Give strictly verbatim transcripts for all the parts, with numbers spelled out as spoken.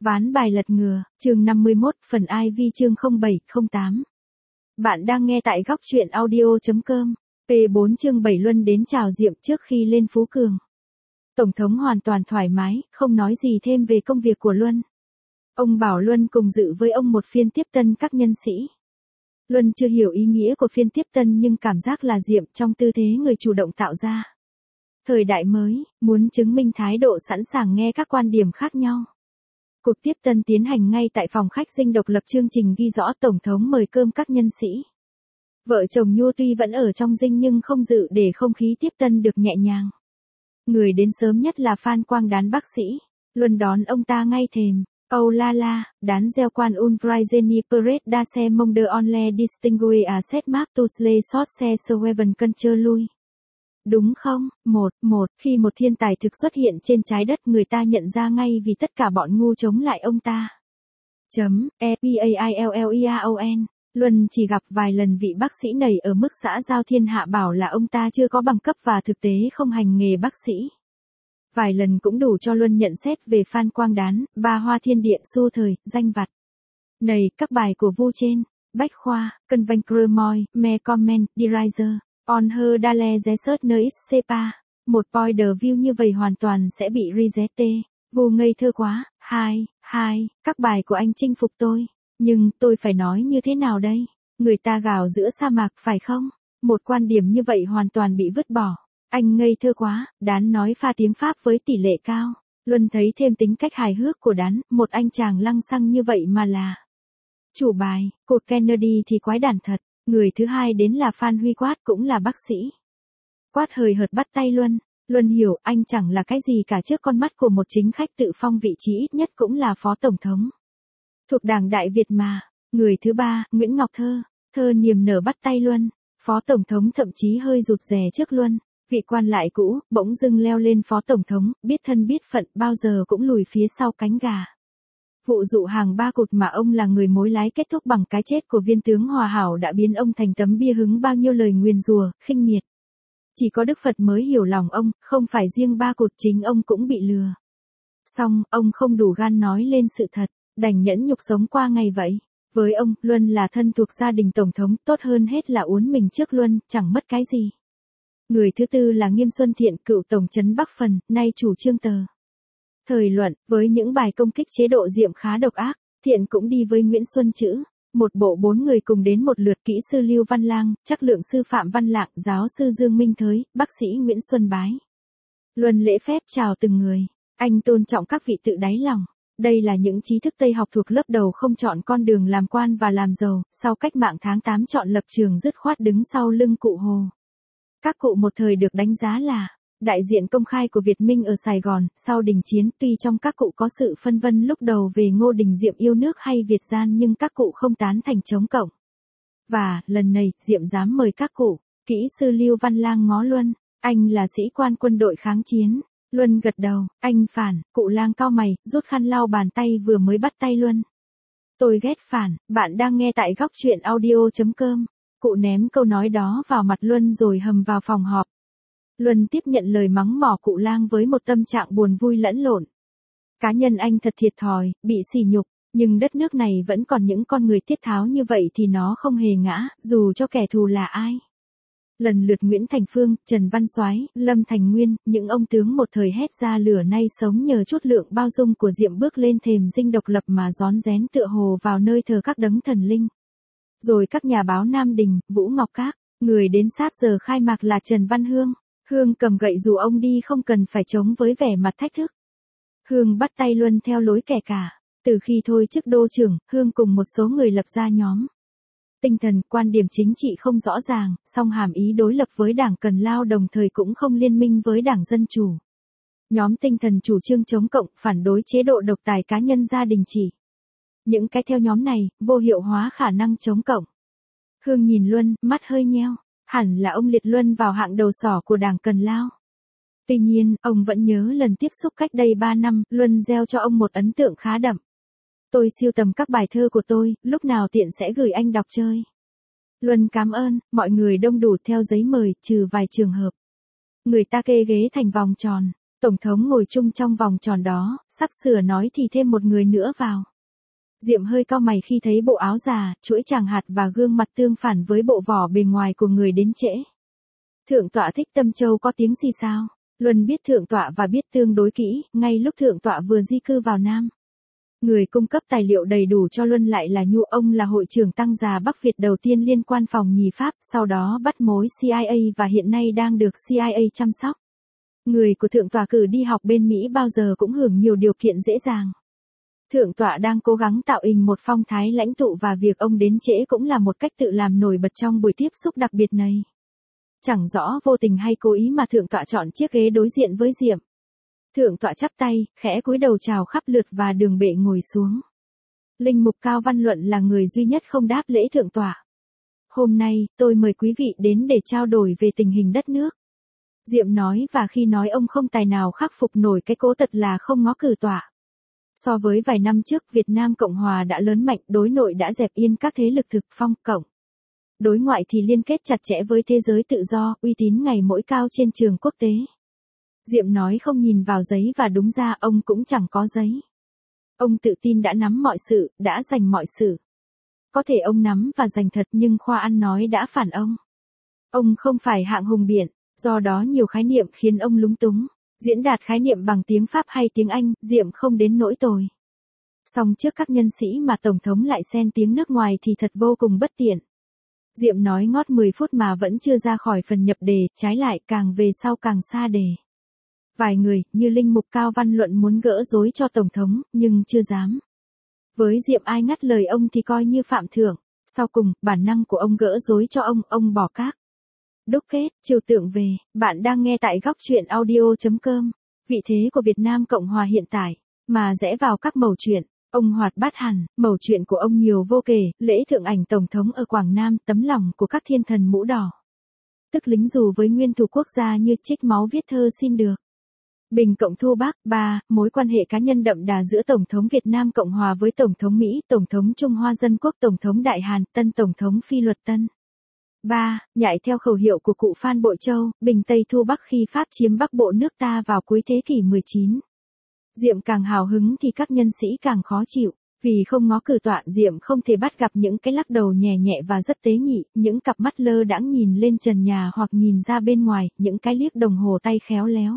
Ván bài lật ngừa, chương năm mươi mốt, phần i vê chương không bảy không tám. Bạn đang nghe tại góc truyện audio.com. pê bốn chương bảy Luân đến chào Diệm trước khi lên Phú Cường. Tổng thống hoàn toàn thoải mái, không nói gì thêm về công việc của Luân. Ông bảo Luân cùng dự với ông một phiên tiếp tân các nhân sĩ. Luân chưa hiểu ý nghĩa của phiên tiếp tân nhưng cảm giác là Diệm trong tư thế người chủ động tạo ra. Thời đại mới, muốn chứng minh thái độ sẵn sàng nghe các quan điểm khác nhau. Cuộc tiếp tân tiến hành ngay tại phòng khách Dinh Độc Lập, chương trình ghi rõ Tổng thống mời cơm các nhân sĩ. Vợ chồng Nhu tuy vẫn ở trong dinh nhưng không dự để không khí tiếp tân được nhẹ nhàng. Người đến sớm nhất là Phan Quang Đán bác sĩ. Luân đón ông ta ngay thềm. Âu la la, Đán gieo quan un Vrizeni Perez da xe mông de onle distingue à set map to slay short xe Seven Culture lui. Đúng không? Một, một, khi một thiên tài thực xuất hiện trên trái đất người ta nhận ra ngay vì tất cả bọn ngu chống lại ông ta. Chấm, E P A I L L E A O N. Luân chỉ gặp vài lần vị bác sĩ này ở mức xã giao thiên hạ bảo là ông ta chưa có bằng cấp và thực tế không hành nghề bác sĩ. Vài lần cũng đủ cho Luân nhận xét về Phan Quang Đán, ba hoa thiên điện xu thời, danh vặt. Này, các bài của Vu trên, Bách Khoa, Cân Vanh Cremoy, Me Comment, Derizer. On her dale research nơi sepa. Một point de view như vậy hoàn toàn sẽ bị reject. Vô ngây thơ quá. Hai, hai, các bài của anh chinh phục tôi. Nhưng tôi phải nói như thế nào đây? Người ta gào giữa sa mạc phải không? Một quan điểm như vậy hoàn toàn bị vứt bỏ. Anh ngây thơ quá. Đán nói pha tiếng Pháp với tỷ lệ cao. Luân thấy thêm tính cách hài hước của Đán. Một anh chàng lăng xăng như vậy mà là chủ bài. Cuộc Kennedy thì quái đản thật. Người thứ hai đến là Phan Huy Quát, cũng là bác sĩ. Quát hời hợt bắt tay Luân. Luân hiểu anh chẳng là cái gì cả trước con mắt của một chính khách tự phong vị trí ít nhất cũng là phó tổng thống. Thuộc Đảng Đại Việt mà. Người thứ ba, Nguyễn Ngọc Thơ. Thơ niềm nở bắt tay Luân. Phó tổng thống thậm chí hơi rụt rè trước Luân. Vị quan lại cũ, bỗng dưng leo lên phó tổng thống, biết thân biết phận bao giờ cũng lùi phía sau cánh gà. Vụ dụ hàng ba cụt mà ông là người mối lái kết thúc bằng cái chết của viên tướng Hòa Hảo đã biến ông thành tấm bia hứng bao nhiêu lời nguyền rủa, khinh miệt. Chỉ có Đức Phật mới hiểu lòng ông, không phải riêng ba cụt, chính ông cũng bị lừa. Xong, ông không đủ gan nói lên sự thật, đành nhẫn nhục sống qua ngày vậy. Với ông, Luân là thân thuộc gia đình tổng thống, tốt hơn hết là uốn mình trước Luân, chẳng mất cái gì. Người thứ tư là Nghiêm Xuân Thiện, cựu tổng trấn Bắc Phần, nay chủ trương tờ. Thời luận, với những bài công kích chế độ Diệm khá độc ác, Thiện cũng đi với Nguyễn Xuân Chữ. Một bộ bốn người cùng đến một lượt: kỹ sư Lưu Văn Lang, chắc lượng sư Phạm Văn Lạng, giáo sư Dương Minh Thới, bác sĩ Nguyễn Xuân Bái. Luân lễ phép chào từng người. Anh tôn trọng các vị tự đáy lòng. Đây là những trí thức Tây học thuộc lớp đầu không chọn con đường làm quan và làm giàu, sau cách mạng tháng tám chọn lập trường dứt khoát đứng sau lưng cụ Hồ. Các cụ một thời được đánh giá là đại diện công khai của Việt Minh ở Sài Gòn. Sau đình chiến, tuy trong các cụ có sự phân vân lúc đầu về Ngô Đình Diệm yêu nước hay Việt gian nhưng các cụ không tán thành chống cộng. Và, lần này, Diệm dám mời các cụ. Kỹ sư Lưu Văn Lang ngó Luân. Anh là sĩ quan quân đội kháng chiến. Luân gật đầu. Anh phản. Cụ Lang cau mày, rút khăn lau bàn tay vừa mới bắt tay Luân. Tôi ghét phản. Bạn đang nghe tại góc truyện audio.com. Cụ ném câu nói đó vào mặt Luân rồi hầm vào phòng họp. Luân tiếp nhận lời mắng mỏ cụ Lang với một tâm trạng buồn vui lẫn lộn. Cá nhân anh thật thiệt thòi, bị sỉ nhục, nhưng đất nước này vẫn còn những con người tiết tháo như vậy thì nó không hề ngã, dù cho kẻ thù là ai. Lần lượt Nguyễn Thành Phương, Trần Văn Soái, Lâm Thành Nguyên, những ông tướng một thời hét ra lửa nay sống nhờ chút lượng bao dung của Diệm bước lên thềm Dinh Độc Lập mà rón rén tựa hồ vào nơi thờ các đấng thần linh. Rồi các nhà báo Nam Đình, Vũ Ngọc Các, người đến sát giờ khai mạc là Trần Văn Hương. Hương cầm gậy dù ông đi không cần phải chống với vẻ mặt thách thức. Hương bắt tay Luân theo lối kẻ cả. Từ khi thôi chức đô trưởng, Hương cùng một số người lập ra nhóm. Tinh thần, quan điểm chính trị không rõ ràng, song hàm ý đối lập với Đảng Cần Lao đồng thời cũng không liên minh với Đảng Dân Chủ. Nhóm tinh thần chủ trương chống cộng, phản đối chế độ độc tài cá nhân gia đình chỉ. Những cái theo nhóm này, vô hiệu hóa khả năng chống cộng. Hương nhìn Luân, mắt hơi nheo. Hẳn là ông liệt Luân vào hạng đầu sỏ của Đảng Cần Lao. Tuy nhiên, ông vẫn nhớ lần tiếp xúc cách đây ba năm, Luân gieo cho ông một ấn tượng khá đậm. Tôi siêu tầm các bài thơ của tôi, lúc nào tiện sẽ gửi anh đọc chơi. Luân cảm ơn, mọi người đông đủ theo giấy mời, trừ vài trường hợp. Người ta kê ghế thành vòng tròn. Tổng thống ngồi chung trong vòng tròn đó, sắp sửa nói thì thêm một người nữa vào. Diệm hơi cau mày khi thấy bộ áo già, chuỗi tràng hạt và gương mặt tương phản với bộ vỏ bề ngoài của người đến trễ. Thượng tọa Thích Tâm Châu có tiếng gì sao? Luân biết thượng tọa và biết tương đối kỹ, ngay lúc thượng tọa vừa di cư vào Nam. Người cung cấp tài liệu đầy đủ cho Luân lại là Nhu, ông là hội trưởng tăng già Bắc Việt đầu tiên liên quan phòng nhì Pháp, sau đó bắt mối C I A và hiện nay đang được C I A chăm sóc. Người của thượng tọa cử đi học bên Mỹ bao giờ cũng hưởng nhiều điều kiện dễ dàng. Thượng tọa đang cố gắng tạo hình một phong thái lãnh tụ và việc ông đến trễ cũng là một cách tự làm nổi bật trong buổi tiếp xúc đặc biệt này. Chẳng rõ vô tình hay cố ý mà thượng tọa chọn chiếc ghế đối diện với Diệm. Thượng tọa chắp tay, khẽ cúi đầu chào khắp lượt và đường bệ ngồi xuống. Linh mục Cao Văn Luận là người duy nhất không đáp lễ thượng tọa. Hôm nay, tôi mời quý vị đến để trao đổi về tình hình đất nước. Diệm nói, và khi nói ông không tài nào khắc phục nổi cái cố tật là không ngó cử tọa. So với vài năm trước, Việt Nam Cộng Hòa đã lớn mạnh, đối nội đã dẹp yên các thế lực thực phong cộng. Đối ngoại thì liên kết chặt chẽ với thế giới tự do, uy tín ngày mỗi cao trên trường quốc tế. Diệm nói không nhìn vào giấy và đúng ra ông cũng chẳng có giấy. Ông tự tin đã nắm mọi sự, đã giành mọi sự. Có thể ông nắm và giành thật nhưng khoa ăn nói đã phản ông. Ông không phải hạng hùng biện, do đó nhiều khái niệm khiến ông lúng túng. Diễn đạt khái niệm bằng tiếng Pháp hay tiếng Anh, Diệm không đến nỗi tồi. Song trước các nhân sĩ mà Tổng thống lại xen tiếng nước ngoài thì thật vô cùng bất tiện. Diệm nói ngót mười phút mà vẫn chưa ra khỏi phần nhập đề, trái lại càng về sau càng xa đề. Vài người, như Linh mục Cao Văn Luận muốn gỡ rối cho Tổng thống, nhưng chưa dám. Với Diệm ai ngắt lời ông thì coi như phạm thượng. Sau cùng, bản năng của ông gỡ rối cho ông, ông bỏ các. Đúc kết, trừu tượng về, bạn đang nghe tại góc truyện audio chấm com. Vị thế của Việt Nam Cộng Hòa hiện tại, mà rẽ vào các mẩu chuyện. Ông hoạt bát hẳn, mẩu chuyện của ông nhiều vô kể, lễ thượng ảnh Tổng thống ở Quảng Nam, tấm lòng của các thiên thần mũ đỏ. Tức lính dù với nguyên thủ quốc gia như trích máu viết thơ xin được. Bình Cộng Thu Bắc. Ba. Mối quan hệ cá nhân đậm đà giữa Tổng thống Việt Nam Cộng Hòa với Tổng thống Mỹ, Tổng thống Trung Hoa Dân Quốc, Tổng thống Đại Hàn, tân Tổng thống Phi Luật Tân. Ba. Nhại theo khẩu hiệu của cụ Phan Bội Châu, Bình Tây Thu Bắc khi Pháp chiếm Bắc Bộ nước ta vào cuối thế kỷ mười chín. Diệm càng hào hứng thì các nhân sĩ càng khó chịu, vì không ngó cử tọa Diệm không thể bắt gặp những cái lắc đầu nhẹ nhẹ và rất tế nhị, những cặp mắt lơ đãng nhìn lên trần nhà hoặc nhìn ra bên ngoài, những cái liếc đồng hồ tay khéo léo.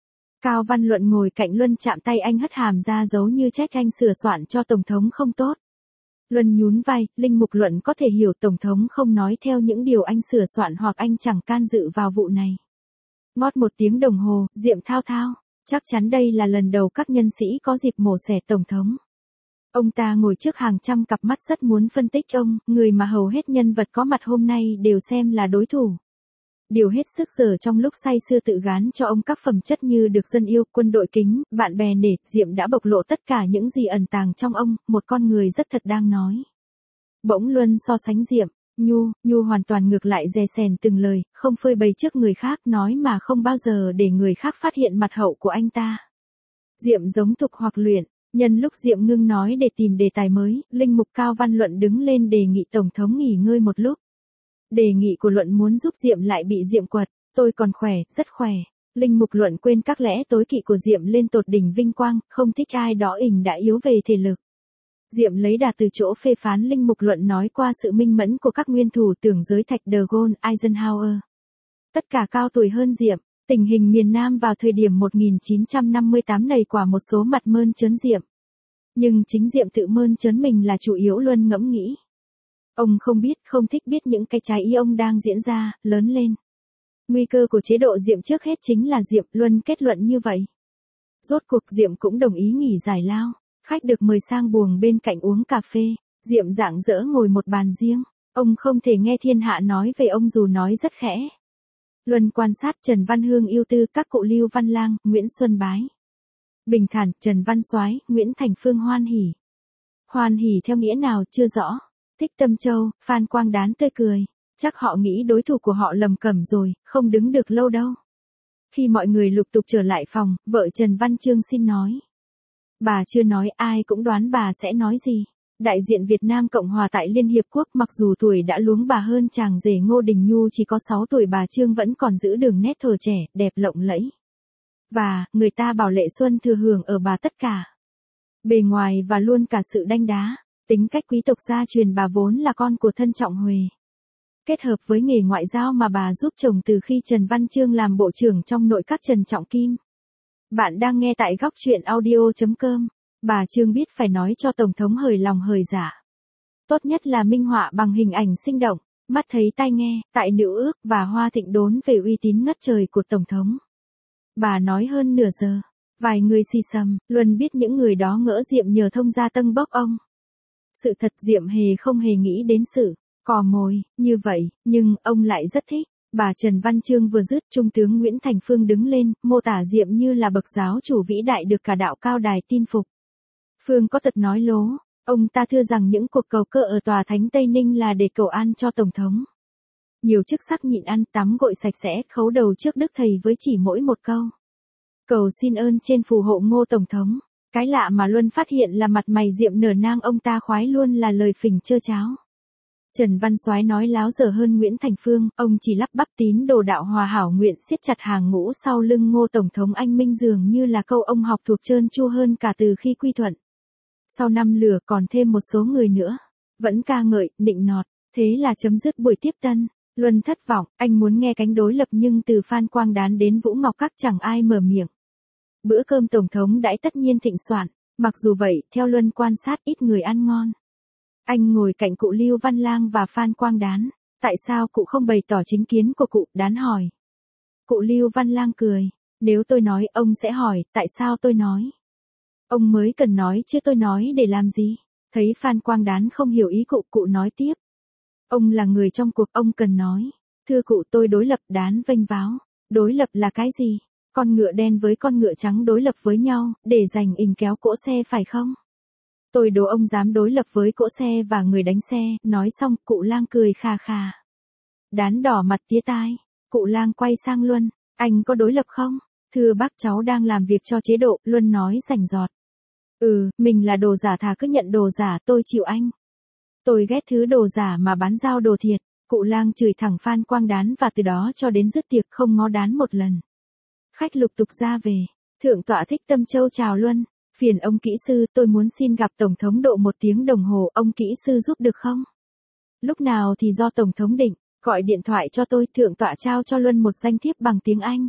Cao Văn Luận ngồi cạnh Luân chạm tay anh hất hàm ra giấu như trách anh sửa soạn cho Tổng thống không tốt. Luân nhún vai, Linh mục Luận có thể hiểu Tổng thống không nói theo những điều anh sửa soạn hoặc anh chẳng can dự vào vụ này. Ngót một tiếng đồng hồ, Diệm thao thao. Chắc chắn đây là lần đầu các nhân sĩ có dịp mổ xẻ Tổng thống. Ông ta ngồi trước hàng trăm cặp mắt rất muốn phân tích ông, người mà hầu hết nhân vật có mặt hôm nay đều xem là đối thủ. Điều hết sức giờ trong lúc say sưa tự gán cho ông các phẩm chất như được dân yêu, quân đội kính, bạn bè nể, Diệm đã bộc lộ tất cả những gì ẩn tàng trong ông, một con người rất thật đang nói. Bỗng Luân so sánh Diệm, Nhu, Nhu hoàn toàn ngược lại dè sèn từng lời, không phơi bày trước người khác nói mà không bao giờ để người khác phát hiện mặt hậu của anh ta. Diệm giống tục hoặc luyện, nhân lúc Diệm ngưng nói để tìm đề tài mới, Linh mục Cao Văn Luận đứng lên đề nghị Tổng thống nghỉ ngơi một lúc. Đề nghị của Luận muốn giúp Diệm lại bị Diệm quật, tôi còn khỏe, rất khỏe. Linh mục Luận quên các lẽ tối kỵ của Diệm lên tột đỉnh vinh quang, không thích ai đó ình đã yếu về thể lực. Diệm lấy đà từ chỗ phê phán Linh mục Luận nói qua sự minh mẫn của các nguyên thủ tưởng giới thạch De Gaulle, Eisenhower. Tất cả cao tuổi hơn Diệm, tình hình miền Nam vào thời điểm một nghìn chín trăm năm mươi tám này quả một số mặt mơn trớn Diệm. Nhưng chính Diệm tự mơn trớn mình là chủ yếu. Luân ngẫm nghĩ. Ông không biết, không thích biết những cái trái ý ông đang diễn ra, lớn lên. Nguy cơ của chế độ Diệm trước hết chính là Diệm, Luân kết luận như vậy. Rốt cuộc Diệm cũng đồng ý nghỉ giải lao. Khách được mời sang buồng bên cạnh uống cà phê, Diệm rạng rỡ ngồi một bàn riêng. Ông không thể nghe thiên hạ nói về ông dù nói rất khẽ. Luân quan sát Trần Văn Hương ưu tư, các cụ Lưu Văn Lang, Nguyễn Xuân Bái. Bình thản, Trần Văn Soái, Nguyễn Thành Phương hoan hỉ. Hoan hỉ theo nghĩa nào chưa rõ. Thích Tâm Châu, Phan Quang Đán tươi cười. Chắc họ nghĩ đối thủ của họ lầm cẩm rồi, không đứng được lâu đâu. Khi mọi người lục tục trở lại phòng, vợ Trần Văn Chương xin nói. Bà chưa nói, ai cũng đoán bà sẽ nói gì. Đại diện Việt Nam Cộng Hòa tại Liên Hiệp Quốc, mặc dù tuổi đã luống bà hơn chàng rể Ngô Đình Nhu chỉ có sáu tuổi, bà Trương vẫn còn giữ đường nét thuở trẻ, đẹp lộng lẫy. Và, người ta bảo Lệ Xuân thừa hưởng ở bà tất cả. Bề ngoài và luôn cả sự đanh đá, tính cách quý tộc gia truyền bà vốn là con của thân Trọng Huệ. Kết hợp với nghề ngoại giao mà bà giúp chồng từ khi Trần Văn Chương làm bộ trưởng trong nội các Trần Trọng Kim. Bạn đang nghe tại góc truyện audio chấm com. Bà Chương biết phải nói cho Tổng thống hời lòng hời dạ. Tốt nhất là minh họa bằng hình ảnh sinh động, mắt thấy tai nghe, tại nữ ước và hoa thịnh đốn về uy tín ngất trời của Tổng thống. Bà nói hơn nửa giờ. Vài người xì xầm, Luân biết những người đó ngỡ Diệm nhờ thông gia tâng bốc ông. Sự thật Diệm hề không hề nghĩ đến sự cò mồi như vậy, nhưng ông lại rất thích. Bà Trần Văn Chương vừa dứt, Trung tướng Nguyễn Thành Phương đứng lên, mô tả Diệm như là bậc giáo chủ vĩ đại được cả đạo cao đài tin phục. Phương có tật nói lố, ông ta thưa rằng những cuộc cầu cơ ở tòa thánh Tây Ninh là để cầu an cho Tổng thống. Nhiều chức sắc nhịn ăn tắm gội sạch sẽ, khấu đầu trước Đức Thầy với chỉ mỗi một câu: cầu xin ơn trên phù hộ Ngô Tổng thống. Cái lạ mà Luân phát hiện là mặt mày Diệm nở nang ông ta khoái luôn là lời phỉnh trơ cháo. Trần Văn Soái nói láo dở hơn Nguyễn Thành Phương, ông chỉ lắp bắp tín đồ đạo hòa hảo nguyện siết chặt hàng ngũ sau lưng Ngô Tổng thống anh minh dường như là câu ông học thuộc trơn tru hơn cả từ khi quy thuận. Sau năm lửa còn thêm một số người nữa, vẫn ca ngợi, nịnh nọt, thế là chấm dứt buổi tiếp tân. Luân thất vọng, anh muốn nghe cánh đối lập nhưng từ Phan Quang Đán đến Vũ Ngọc Các chẳng ai mở miệng. Bữa cơm Tổng thống đãi tất nhiên thịnh soạn, mặc dù vậy, theo Luân quan sát ít người ăn ngon. Anh ngồi cạnh cụ Lưu Văn Lang và Phan Quang Đán, tại sao cụ không bày tỏ chính kiến của cụ, Đán hỏi. Cụ Lưu Văn Lang cười, nếu tôi nói ông sẽ hỏi, tại sao tôi nói. Ông mới cần nói chứ tôi nói để làm gì. Thấy Phan Quang Đán không hiểu ý cụ, cụ nói tiếp. Ông là người trong cuộc, ông cần nói. Thưa cụ, tôi đối lập. Đán vênh váo. Đối lập là cái gì? Con ngựa đen với con ngựa trắng đối lập với nhau, để giành ình kéo cỗ xe phải không? Tôi đố ông dám đối lập với cỗ xe và người đánh xe. Nói xong, cụ Lang cười khà khà. Đán đỏ mặt tía tai. Cụ Lang quay sang Luân. Anh có đối lập không? Thưa bác, cháu đang làm việc cho chế độ. Luân nói rành rọt. Ừ, mình là đồ giả, thà cứ nhận đồ giả, tôi chịu anh. Tôi ghét thứ đồ giả mà bán giao đồ thiệt. Cụ Lang chửi thẳng Phan Quang Đán và từ đó cho đến dứt tiệc không ngó Đán một lần. Khách lục tục ra về. Thượng tọa Thích Tâm Châu chào Luân. Phiền ông kỹ sư, tôi muốn xin gặp Tổng thống độ một tiếng đồng hồ, ông kỹ sư giúp được không? Lúc nào thì do Tổng thống định, gọi điện thoại cho tôi. Thượng tọa trao cho Luân một danh thiếp bằng tiếng Anh.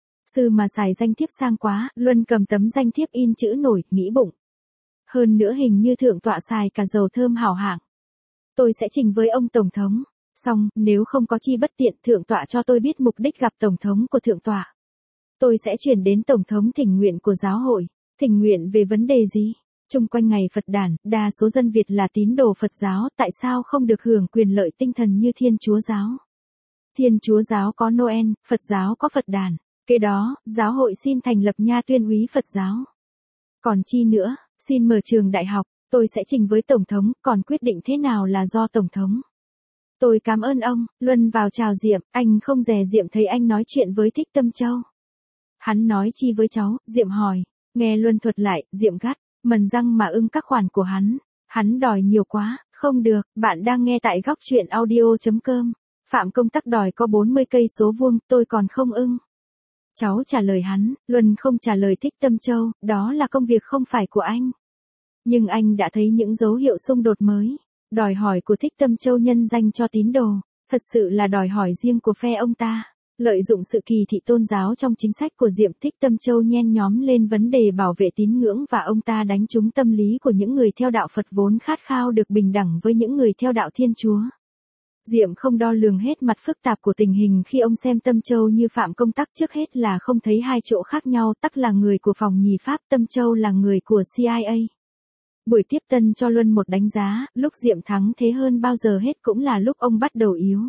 Sư mà xài danh thiếp sang quá. Luân cầm tấm danh thiếp in chữ nổi, nghĩ bụng. Hơn nữa hình như thượng tọa xài cả dầu thơm hảo hạng. Tôi sẽ trình với ông Tổng thống. Xong, nếu không có chi bất tiện, thượng tọa cho tôi biết mục đích gặp Tổng thống của thượng tọa. Tôi sẽ chuyển đến Tổng thống thỉnh nguyện của giáo hội. Thỉnh nguyện về vấn đề gì? Chung quanh ngày Phật đản, đa số dân Việt là tín đồ Phật giáo, tại sao không được hưởng quyền lợi tinh thần như Thiên Chúa giáo? Thiên Chúa giáo có Noel, Phật giáo có Phật đản. Kế đó, giáo hội xin thành lập nha tuyên úy Phật giáo. Còn chi nữa, xin mở trường đại học, tôi sẽ trình với Tổng thống, còn quyết định thế nào là do Tổng thống. Tôi cảm ơn ông. Luân vào chào Diệm, anh không dè Diệm thấy anh nói chuyện với Thích Tâm Châu. Hắn nói chi với cháu? Diệm hỏi. Nghe Luân thuật lại, Diệm gắt, mần răng mà ưng các khoản của hắn. Hắn đòi nhiều quá. Không được. Bạn đang nghe tại góc truyện audio chấm com. Phạm Công Tắc đòi có bốn mươi cây số vuông, tôi còn không ưng. Cháu trả lời hắn. Luân không trả lời Thích Tâm Châu, đó là công việc không phải của anh. Nhưng anh đã thấy những dấu hiệu xung đột mới. Đòi hỏi của Thích Tâm Châu nhân danh cho tín đồ, thật sự là đòi hỏi riêng của phe ông ta. Lợi dụng sự kỳ thị tôn giáo trong chính sách của Diệm, Thích Tâm Châu nhen nhóm lên vấn đề bảo vệ tín ngưỡng và ông ta đánh trúng tâm lý của những người theo đạo Phật vốn khát khao được bình đẳng với những người theo đạo Thiên Chúa. Diệm không đo lường hết mặt phức tạp của tình hình khi ông xem Tâm Châu như Phạm Công Tắc, trước hết là không thấy hai chỗ khác nhau. Tắc là người của phòng nhì Pháp, Tâm Châu là người của C I A. Buổi tiếp tân cho Luân một đánh giá, lúc Diệm thắng thế hơn bao giờ hết cũng là lúc ông bắt đầu yếu.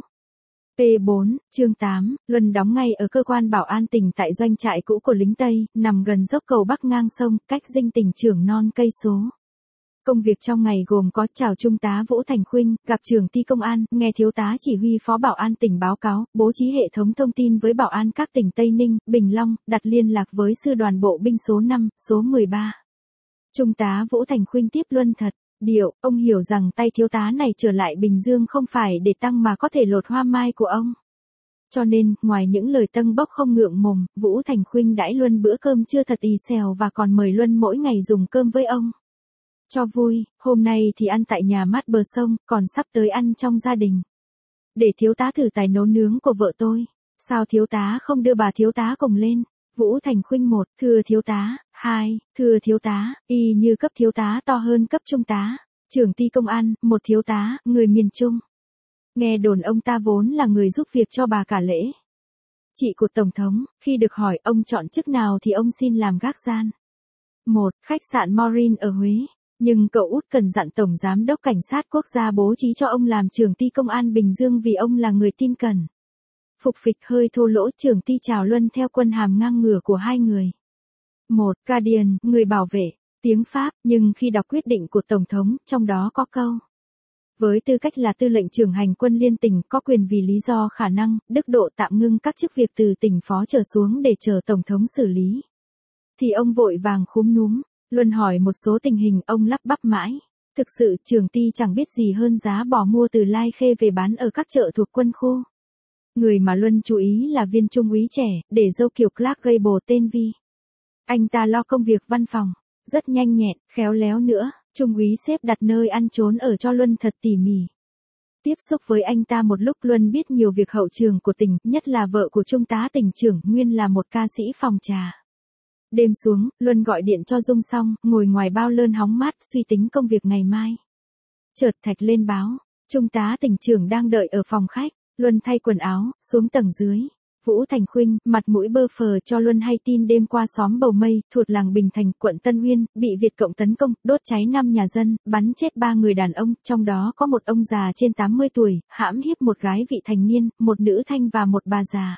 P bốn, chương tám, Luân đóng ngay ở cơ quan bảo an tỉnh tại doanh trại cũ của lính Tây, nằm gần dốc cầu Bắc ngang sông, cách dinh tỉnh trưởng non cây số. Công việc trong ngày gồm có chào Trung tá Vũ Thành Khuynh, gặp trưởng ty công an, nghe thiếu tá chỉ huy phó bảo an tỉnh báo cáo, bố trí hệ thống thông tin với bảo an các tỉnh Tây Ninh, Bình Long, đặt liên lạc với sư đoàn bộ binh số năm, số mười ba. Trung tá Vũ Thành Khuynh tiếp Luân thật điệu, ông hiểu rằng tay thiếu tá này trở lại Bình Dương không phải để tăng mà có thể lột hoa mai của ông. Cho nên, ngoài những lời tâng bốc không ngượng mồm, Vũ Thành Khuynh đãi Luân bữa cơm trưa thật ì xèo và còn mời Luân mỗi ngày dùng cơm với ông. Cho vui, hôm nay thì ăn tại nhà mát bờ sông, còn sắp tới ăn trong gia đình. Để thiếu tá thử tài nấu nướng của vợ tôi. Sao thiếu tá không đưa bà thiếu tá cùng lên? Vũ Thành Khuynh một, thưa thiếu tá, hai, thưa thiếu tá, y như cấp thiếu tá to hơn cấp trung tá. Trưởng ty công an, một thiếu tá, người miền Trung. Nghe đồn ông ta vốn là người giúp việc cho bà cả lễ. Chị của Tổng thống, khi được hỏi ông chọn chức nào thì ông xin làm gác gian. Một, khách sạn Morin ở Huế. Nhưng cậu út cần dặn Tổng Giám đốc Cảnh sát Quốc gia bố trí cho ông làm trưởng ty công an Bình Dương vì ông là người tin cẩn. Phục phịch hơi thô lỗ trưởng ty chào Luân theo quân hàm ngang ngửa của hai người. Một, Guardian, người bảo vệ, tiếng Pháp, nhưng khi đọc quyết định của Tổng thống, trong đó có câu. Với tư cách là tư lệnh trưởng hành quân liên tỉnh có quyền vì lý do khả năng, đức độ tạm ngưng các chức việc từ tỉnh phó trở xuống để chờ Tổng thống xử lý. Thì ông vội vàng khúm núm. Luân hỏi một số tình hình ông lắp bắp mãi. Thực sự trưởng ty chẳng biết gì hơn giá bò mua từ Lai Khê về bán ở các chợ thuộc quân khu. Người mà Luân chú ý là viên trung úy trẻ, để dâu kiểu Clark gây bồ tên Vi. Anh ta lo công việc văn phòng, rất nhanh nhẹn, khéo léo nữa, trung úy xếp đặt nơi ăn trốn ở cho Luân thật tỉ mỉ. Tiếp xúc với anh ta một lúc Luân biết nhiều việc hậu trường của tỉnh, nhất là vợ của trung tá tỉnh trưởng nguyên là một ca sĩ phòng trà. Đêm xuống, Luân gọi điện cho Dung xong, ngồi ngoài bao lơn hóng mát, suy tính công việc ngày mai. Chợt Thạch lên báo, trung tá tỉnh trưởng đang đợi ở phòng khách. Luân thay quần áo, xuống tầng dưới. Vũ Thành Khuynh, mặt mũi bơ phờ cho Luân hay tin đêm qua xóm Bầu Mây, thuộc làng Bình Thành, quận Tân Uyên, bị Việt Cộng tấn công, đốt cháy năm nhà dân, bắn chết ba người đàn ông, trong đó có một ông già trên tám mươi tuổi, hãm hiếp một gái vị thành niên, một nữ thanh và một bà già.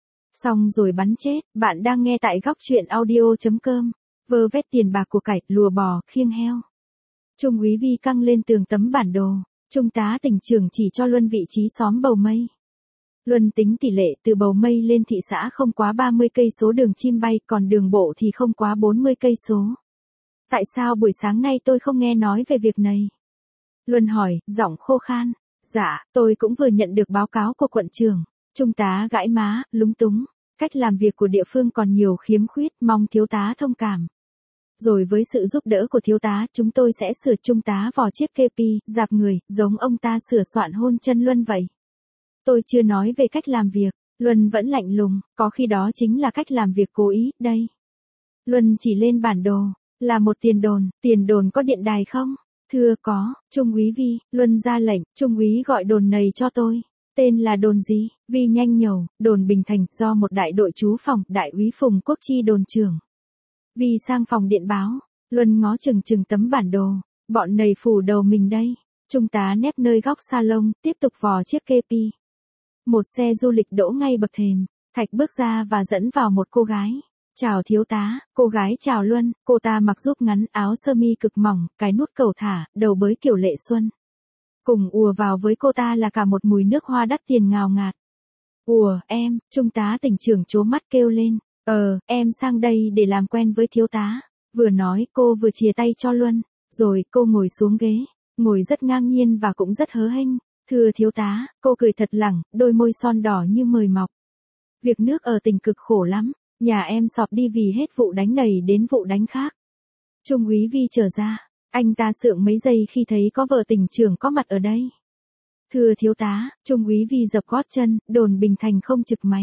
Xong rồi bắn chết, bạn đang nghe tại góc truyện audio chấm com. Vơ vét tiền bạc của cải, lùa bò, khiêng heo. Trung úy Vi căng lên tường tấm bản đồ. Trung tá tỉnh trưởng chỉ cho Luân vị trí xóm Bầu Mây. Luân tính tỷ lệ từ Bầu Mây lên thị xã không quá ba mươi cây số đường chim bay, còn đường bộ thì không quá bốn mươi cây số. Tại sao buổi sáng nay tôi không nghe nói về việc này? Luân hỏi, giọng khô khan. Dạ, tôi cũng vừa nhận được báo cáo của quận trưởng. Trung tá gãi má, lúng túng. Cách làm việc của địa phương còn nhiều khiếm khuyết, mong thiếu tá thông cảm. Rồi với sự giúp đỡ của thiếu tá, chúng tôi sẽ sửa trung tá vò chiếc kê pi, dạp người, giống ông ta sửa soạn hôn chân Luân vậy. Tôi chưa nói về cách làm việc, Luân vẫn lạnh lùng, có khi đó chính là cách làm việc cố ý, đây. Luân chỉ lên bản đồ, là một tiền đồn, tiền đồn có điện đài không? Thưa có, Trung úy Vi, Luân ra lệnh, Trung úy gọi đồn này cho tôi. Tên là đồn gì? Vi nhanh nhẩu, đồn Bình Thành, do một đại đội trú phòng, đại úy Phùng Quốc Chi đồn trưởng. Vi sang phòng điện báo, Luân ngó chừng chừng tấm bản đồ, bọn này phủ đầu mình đây. Trung tá nép nơi góc salon, tiếp tục vò chiếc kê pi. Một xe du lịch đỗ ngay bậc thềm, Thạch bước ra và dẫn vào một cô gái. Chào thiếu tá, cô gái chào Luân, cô ta mặc giúp ngắn, áo sơ mi cực mỏng, cái nút cầu thả, đầu bới kiểu Lệ Xuân. Cùng ùa vào với cô ta là cả một mùi nước hoa đắt tiền ngào ngạt. Ùa, em, trung tá tỉnh trưởng trố mắt kêu lên. Ờ, em sang đây để làm quen với thiếu tá. Vừa nói cô vừa chìa tay cho Luân, rồi cô ngồi xuống ghế, ngồi rất ngang nhiên và cũng rất hớ hênh. Thưa thiếu tá, cô cười thật lẳng, đôi môi son đỏ như mời mọc. Việc nước ở tỉnh cực khổ lắm, nhà em sọp đi vì hết vụ đánh này đến vụ đánh khác. Trung úy Vi trở ra, anh ta sượng mấy giây khi thấy có vợ tỉnh trưởng có mặt ở đây. Thưa thiếu tá, Trung úy Vi dập gót chân, đồn Bình Thành không trực máy.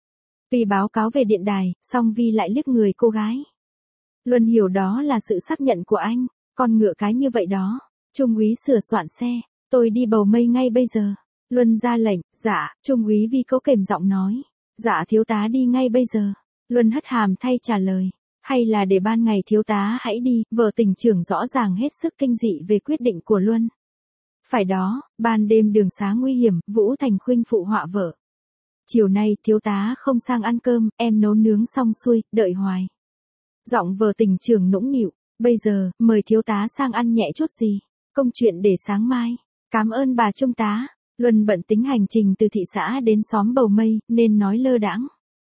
Vi báo cáo về điện đài, xong Vi lại liếc người cô gái. Luân hiểu đó là sự xác nhận của anh, con ngựa cái như vậy đó. Trung úy sửa soạn xe, tôi đi Bầu Mây ngay bây giờ. Luân ra lệnh, dạ, Trung úy Vi cấu kềm giọng nói. Dạ thiếu tá đi ngay bây giờ. Luân hất hàm thay trả lời. Hay là để ban ngày thiếu tá hãy đi, vợ tỉnh trưởng rõ ràng hết sức kinh dị về quyết định của Luân. Phải đó, ban đêm đường xá nguy hiểm, Vũ Thành Khuynh phụ họa vợ. Chiều nay thiếu tá không sang ăn cơm, em nấu nướng xong xuôi, đợi hoài. Giọng vợ tỉnh trưởng nũng nịu, bây giờ, mời thiếu tá sang ăn nhẹ chút gì, công chuyện để sáng mai. Cảm ơn bà trung tá. Luân bận tính hành trình từ thị xã đến xóm Bầu Mây, nên nói lơ đãng.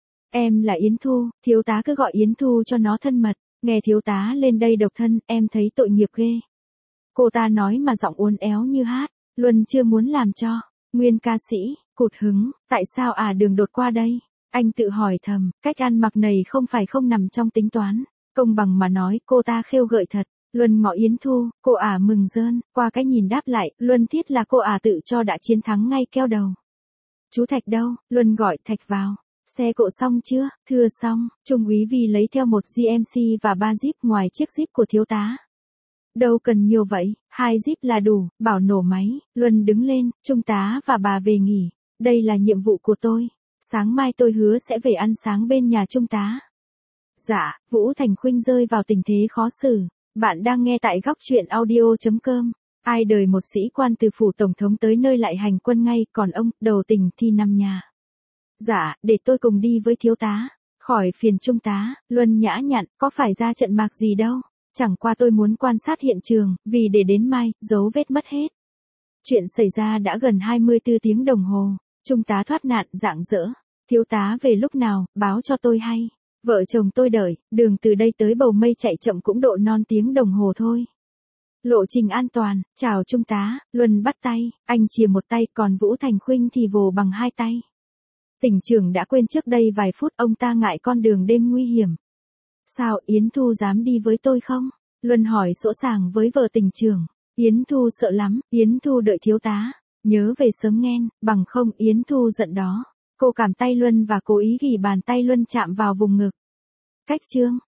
Em là Yến Thu, thiếu tá cứ gọi Yến Thu cho nó thân mật, nghe thiếu tá lên đây độc thân, em thấy tội nghiệp ghê. Cô ta nói mà giọng uốn éo như hát, Luân chưa muốn làm cho. Nguyên ca sĩ, cụt hứng, tại sao à đường đột qua đây? Anh tự hỏi thầm, cách ăn mặc này không phải không nằm trong tính toán. Công bằng mà nói, cô ta khêu gợi thật. Luân ngỏ Yến Thu, cô ả mừng rơn, qua cái nhìn đáp lại, Luân thiết là cô ả tự cho đã chiến thắng ngay keo đầu. Chú Thạch đâu? Luân gọi Thạch vào. Xe cộ xong chưa? Thưa xong, Trung úy Vi lấy theo một giê em xê và ba jeep ngoài chiếc jeep của thiếu tá. Đâu cần nhiều vậy, hai jeep là đủ, bảo nổ máy. Luân đứng lên, Trung tá và bà về nghỉ. Đây là nhiệm vụ của tôi. Sáng mai tôi hứa sẽ về ăn sáng bên nhà Trung tá. Dạ, Vũ Thành Khuynh rơi vào tình thế khó xử. Bạn đang nghe tại góc truyện audio chấm com. Ai đời một sĩ quan từ phủ tổng thống tới nơi lại hành quân ngay, còn ông, đầu tình thì nằm nhà. Dạ, để tôi cùng đi với thiếu tá. Khỏi phiền Trung tá, Luân nhã nhặn, có phải ra trận mạc gì đâu. Chẳng qua tôi muốn quan sát hiện trường, vì để đến mai, dấu vết mất hết. Chuyện xảy ra đã gần hai mươi tư tiếng đồng hồ. Trung tá thoát nạn, rạng rỡ. Thiếu tá về lúc nào, báo cho tôi hay. Vợ chồng tôi đợi, đường từ đây tới Bầu Mây chạy chậm cũng độ non tiếng đồng hồ thôi. Lộ trình an toàn, chào Trung tá, Luân bắt tay, anh chìa một tay, còn Vũ Thành Khuynh thì vồ bằng hai tay. Tỉnh trưởng đã quên trước đây vài phút, ông ta ngại con đường đêm nguy hiểm. Sao Yến Thu dám đi với tôi không? Luân hỏi sỗ sàng với vợ tỉnh trưởng. Yến Thu sợ lắm, Yến Thu đợi thiếu tá. Nhớ về sớm nghen, bằng không Yến Thu giận đó. Cô cảm tay Luân và cố ý gỉ bàn tay Luân chạm vào vùng ngực. Cách chương,